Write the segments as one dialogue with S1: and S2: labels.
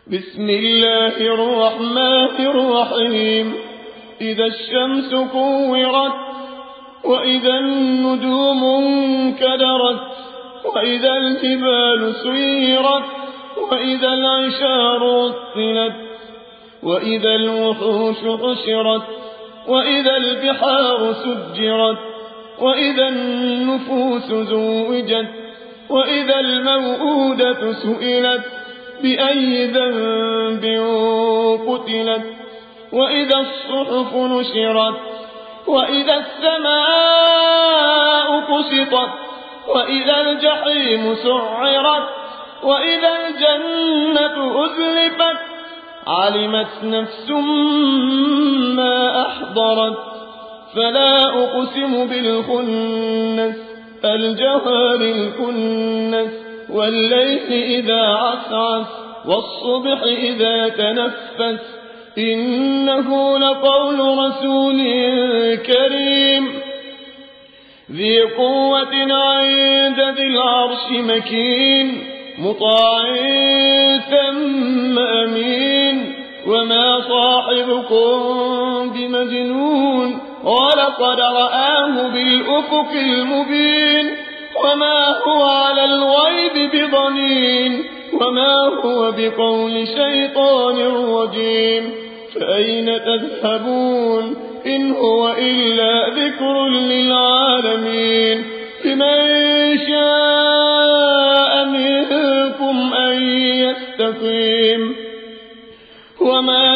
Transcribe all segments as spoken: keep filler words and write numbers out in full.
S1: بسم الله الرحمن الرحيم إذا الشمس كورت وإذا النجوم انكدرت وإذا الجبال سيرت وإذا العشار عطلت وإذا الوحوش حشرت وإذا البحار سجرت وإذا النفوس زوجت وإذا الموءودة سئلت بأي ذنب قتلت وإذا الصحف نشرت وإذا السماء كشطت وإذا الجحيم سعرت وإذا الجنة أزلفت علمت نفس ما أحضرت فلا أقسم بالخنس الجوار الكنس والليل إذا عسعس والصبح إذا تنفس إنه لقول رسول كريم ذي قوة عند ذي العرش مكين مطاع ثم أمين وما صاحبكم بمجنون ولقد رآه بالأفق المبين وما هو على الغيب بضنين وما هو بقول شيطان رجيم فأين تذهبون إن هو إلا ذكر للعالمين لمن شاء منكم أن يستقيم وما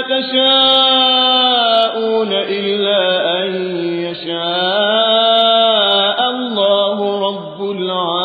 S1: تشاءون إلا أن يشاء الله رب العالمين.